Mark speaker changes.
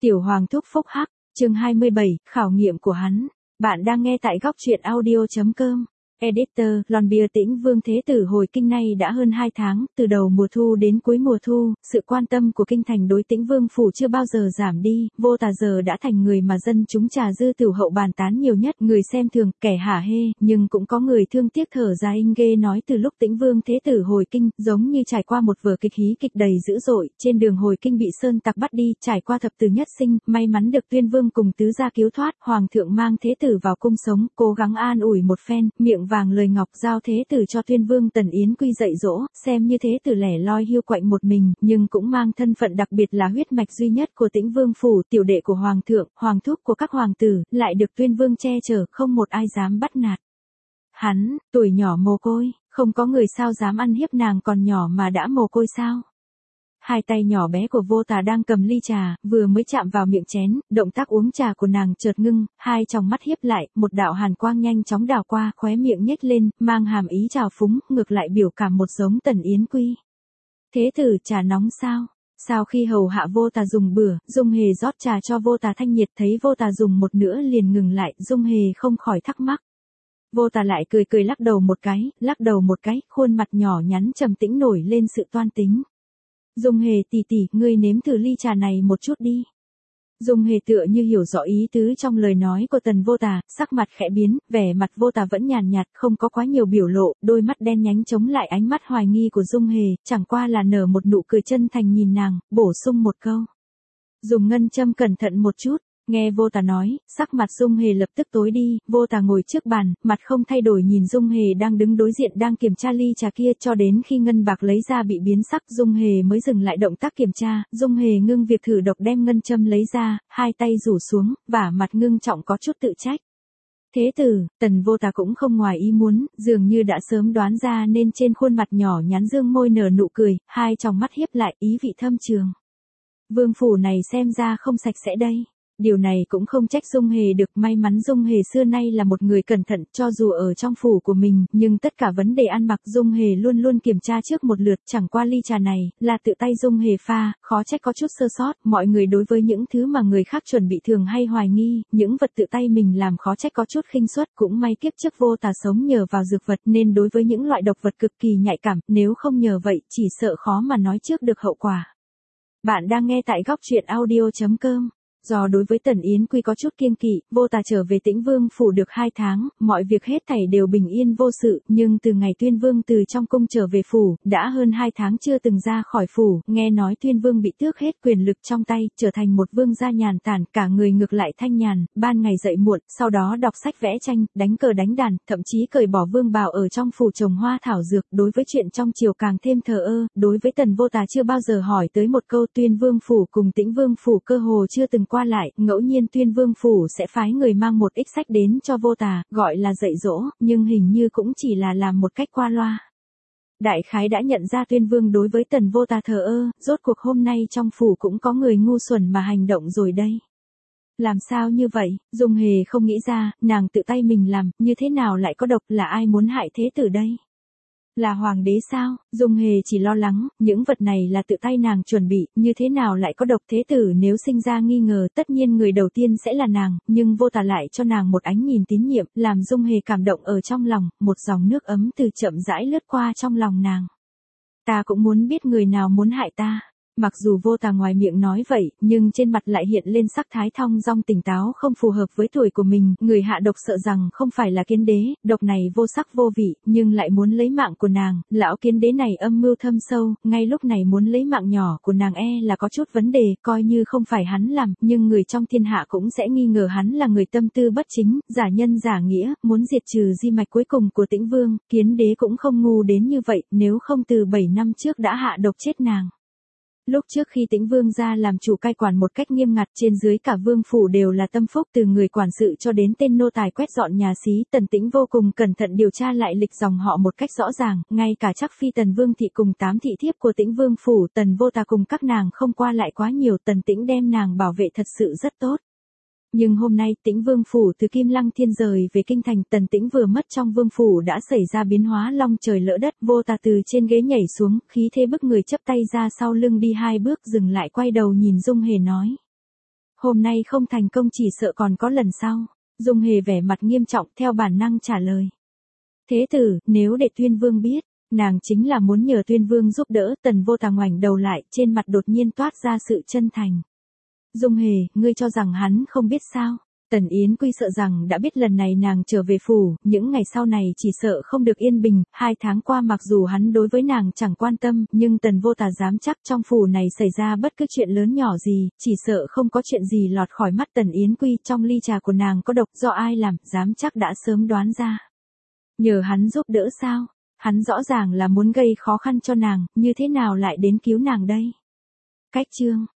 Speaker 1: Tiểu Hoàng thúc phúc hắc, chương 27, khảo nghiệm của hắn. Bạn đang nghe tại góc truyện audio.com. Editor, Lon Bia Tĩnh Vương Thế Tử hồi kinh nay đã hơn 2 tháng, từ đầu mùa thu đến cuối mùa thu, sự quan tâm của kinh thành đối Tĩnh Vương phủ chưa bao giờ giảm đi, Vô Tà giờ đã thành người mà dân chúng trà dư tiểu hậu bàn tán nhiều nhất, người xem thường, kẻ hả hê, nhưng cũng có người thương tiếc thở dài inh ghê nói từ lúc Tĩnh Vương Thế Tử hồi kinh, giống như trải qua một vở kịch hí kịch đầy dữ dội, trên đường hồi kinh bị sơn tặc bắt đi, trải qua thập tử nhất sinh, may mắn được Tuyên Vương cùng tứ gia cứu thoát, hoàng thượng mang Thế Tử vào cung sống, cố gắng an ủi một phen, miệng vàng lời ngọc giao Thế Tử cho Tuyên Vương Tần Yến Quy dạy dỗ, xem như Thế Tử lẻ loi hiu quạnh một mình, nhưng cũng mang thân phận đặc biệt là huyết mạch duy nhất của Tĩnh Vương phủ, tiểu đệ của hoàng thượng, hoàng thúc của các hoàng tử, lại được Tuyên Vương che chở, không một ai dám bắt nạt. Hắn, tuổi nhỏ mồ côi, không có người sao dám ăn hiếp nàng còn nhỏ mà đã mồ côi sao? Hai tay nhỏ bé của Vô Tà đang cầm ly trà, vừa mới chạm vào miệng chén, động tác uống trà của nàng chợt ngưng, hai tròng mắt hiếp lại, một đạo hàn quang nhanh chóng đảo qua, khóe miệng nhếch lên, mang hàm ý trào phúng, ngược lại biểu cảm một giống Tần Yến Quy. Thế Tử, trà nóng sao? Sau khi hầu hạ Vô Tà dùng bữa, Dung Hề rót trà cho Vô Tà thanh nhiệt, thấy Vô Tà dùng một nửa liền ngừng lại, Dung Hề không khỏi thắc mắc. Vô Tà lại cười cười lắc đầu một cái, khuôn mặt nhỏ nhắn trầm tĩnh nổi lên sự toan tính. Dung Hề tỷ tỷ, ngươi nếm thử ly trà này một chút đi. Dung Hề tựa như hiểu rõ ý tứ trong lời nói của Tần Vô Tà, sắc mặt khẽ biến, vẻ mặt Vô Tà vẫn nhàn nhạt, không có quá nhiều biểu lộ, đôi mắt đen nhánh chống lại ánh mắt hoài nghi của Dung Hề, chẳng qua là nở một nụ cười chân thành nhìn nàng, bổ sung một câu. Dùng ngân châm cẩn thận một chút. Nghe Vô Tà nói, sắc mặt Dung Hề lập tức tối đi, Vô Tà ngồi trước bàn, mặt không thay đổi nhìn Dung Hề đang đứng đối diện đang kiểm tra ly trà kia cho đến khi ngân bạc lấy ra bị biến sắc, Dung Hề mới dừng lại động tác kiểm tra, Dung Hề ngưng việc thử độc đem ngân châm lấy ra, hai tay rủ xuống, vả mặt ngưng trọng có chút tự trách. Thế Tử, Tần Vô Tà cũng không ngoài ý muốn, dường như đã sớm đoán ra nên trên khuôn mặt nhỏ nhắn dương môi nở nụ cười, hai tròng mắt hiếp lại, ý vị thâm trường. Vương phủ này xem ra không sạch sẽ đây. Điều này cũng không trách Dung Hề được, may mắn Dung Hề xưa nay là một người cẩn thận, cho dù ở trong phủ của mình, nhưng tất cả vấn đề ăn mặc Dung Hề luôn luôn kiểm tra trước một lượt, chẳng qua ly trà này, là tự tay Dung Hề pha, khó trách có chút sơ sót, mọi người đối với những thứ mà người khác chuẩn bị thường hay hoài nghi, những vật tự tay mình làm khó trách có chút khinh suất, cũng may kiếp trước Vô Tà sống nhờ vào dược vật nên đối với những loại độc vật cực kỳ nhạy cảm, nếu không nhờ vậy, chỉ sợ khó mà nói trước được hậu quả. Bạn đang nghe tại góc truyện audio.com. Do đối với Tần Yến Quy có chút kiêng kỵ, Vô Tà trở về Tĩnh Vương phủ được 2 tháng, mọi việc hết thảy đều bình yên vô sự, nhưng từ ngày Tuyên Vương từ trong cung trở về phủ, đã hơn 2 tháng chưa từng ra khỏi phủ, nghe nói Tuyên Vương bị tước hết quyền lực trong tay, trở thành một vương gia nhàn tản, cả người ngược lại thanh nhàn, ban ngày dậy muộn, sau đó đọc sách vẽ tranh, đánh cờ đánh đàn, thậm chí cởi bỏ vương bào ở trong phủ trồng hoa thảo dược, đối với chuyện trong triều càng thêm thờ ơ, đối với Tần Vô Tà chưa bao giờ hỏi tới một câu. Tuyên Vương phủ cùng Tĩnh Vương phủ cơ hồ chưa từng qua lại, ngẫu nhiên Tuyên Vương phủ sẽ phái người mang một ít sách đến cho Vô Tà, gọi là dạy dỗ, nhưng hình như cũng chỉ là làm một cách qua loa. Đại khái đã nhận ra Tuyên Vương đối với Tần Vô Tà thờ ơ, rốt cuộc hôm nay trong phủ cũng có người ngu xuẩn mà hành động rồi đây. Làm sao như vậy, Dung Hề không nghĩ ra, nàng tự tay mình làm, như thế nào lại có độc, là ai muốn hại Thế Tử đây? Là hoàng đế sao? Dung Hề chỉ lo lắng, những vật này là tự tay nàng chuẩn bị, như thế nào lại có độc? Thế Tử nếu sinh ra nghi ngờ, tất nhiên người đầu tiên sẽ là nàng, nhưng Vô Tà lại cho nàng một ánh nhìn tín nhiệm, làm Dung Hề cảm động ở trong lòng, một dòng nước ấm từ chậm rãi lướt qua trong lòng nàng. Ta cũng muốn biết người nào muốn hại ta. Mặc dù Vô Tà ngoài miệng nói vậy, nhưng trên mặt lại hiện lên sắc thái thong dong tỉnh táo không phù hợp với tuổi của mình, người hạ độc sợ rằng không phải là Kiến Đế, độc này vô sắc vô vị, nhưng lại muốn lấy mạng của nàng, lão Kiến Đế này âm mưu thâm sâu, ngay lúc này muốn lấy mạng nhỏ của nàng là có chút vấn đề, coi như không phải hắn làm, nhưng người trong thiên hạ cũng sẽ nghi ngờ hắn là người tâm tư bất chính, giả nhân giả nghĩa, muốn diệt trừ di mạch cuối cùng của Tĩnh Vương, Kiến Đế cũng không ngu đến như vậy, nếu không từ 7 năm trước đã hạ độc chết nàng. Lúc trước khi Tĩnh Vương gia làm chủ cai quản một cách nghiêm ngặt, trên dưới cả vương phủ đều là tâm phúc, từ người quản sự cho đến tên nô tài quét dọn nhà xí, Tần Tĩnh vô cùng cẩn thận điều tra lại lịch dòng họ một cách rõ ràng, ngay cả chắc phi Tần Vương thị cùng 8 thị thiếp của Tĩnh Vương phủ, Tần Vô Tà cùng các nàng không qua lại quá nhiều, Tần Tĩnh đem nàng bảo vệ thật sự rất tốt. Nhưng hôm nay Tĩnh Vương phủ từ Kim Lăng Thiên rời về kinh thành, Tần Tĩnh vừa mất trong vương phủ đã xảy ra biến hóa long trời lỡ đất, Vô Tà từ trên ghế nhảy xuống, khí thế bức người chắp tay ra sau lưng đi 2 bước dừng lại quay đầu nhìn Dung Hề nói. Hôm nay không thành công chỉ sợ còn có lần sau. Dung Hề vẻ mặt nghiêm trọng theo bản năng trả lời. Thế tử, nếu để Tuyên Vương biết, nàng chính là muốn nhờ Tuyên Vương giúp đỡ. Tần Vô Tà ngoảnh đầu lại, trên mặt đột nhiên toát ra sự chân thành. Dung Hề, ngươi cho rằng hắn không biết sao? Tần Yến Quy sợ rằng đã biết lần này nàng trở về phủ, những ngày sau này chỉ sợ không được yên bình. 2 tháng qua mặc dù hắn đối với nàng chẳng quan tâm, nhưng Tần Vô Tà dám chắc trong phủ này xảy ra bất cứ chuyện lớn nhỏ gì, chỉ sợ không có chuyện gì lọt khỏi mắt Tần Yến Quy. Trong ly trà của nàng có độc, do ai làm, dám chắc đã sớm đoán ra. Nhờ hắn giúp đỡ sao? Hắn rõ ràng là muốn gây khó khăn cho nàng, như thế nào lại đến cứu nàng đây? Cách chương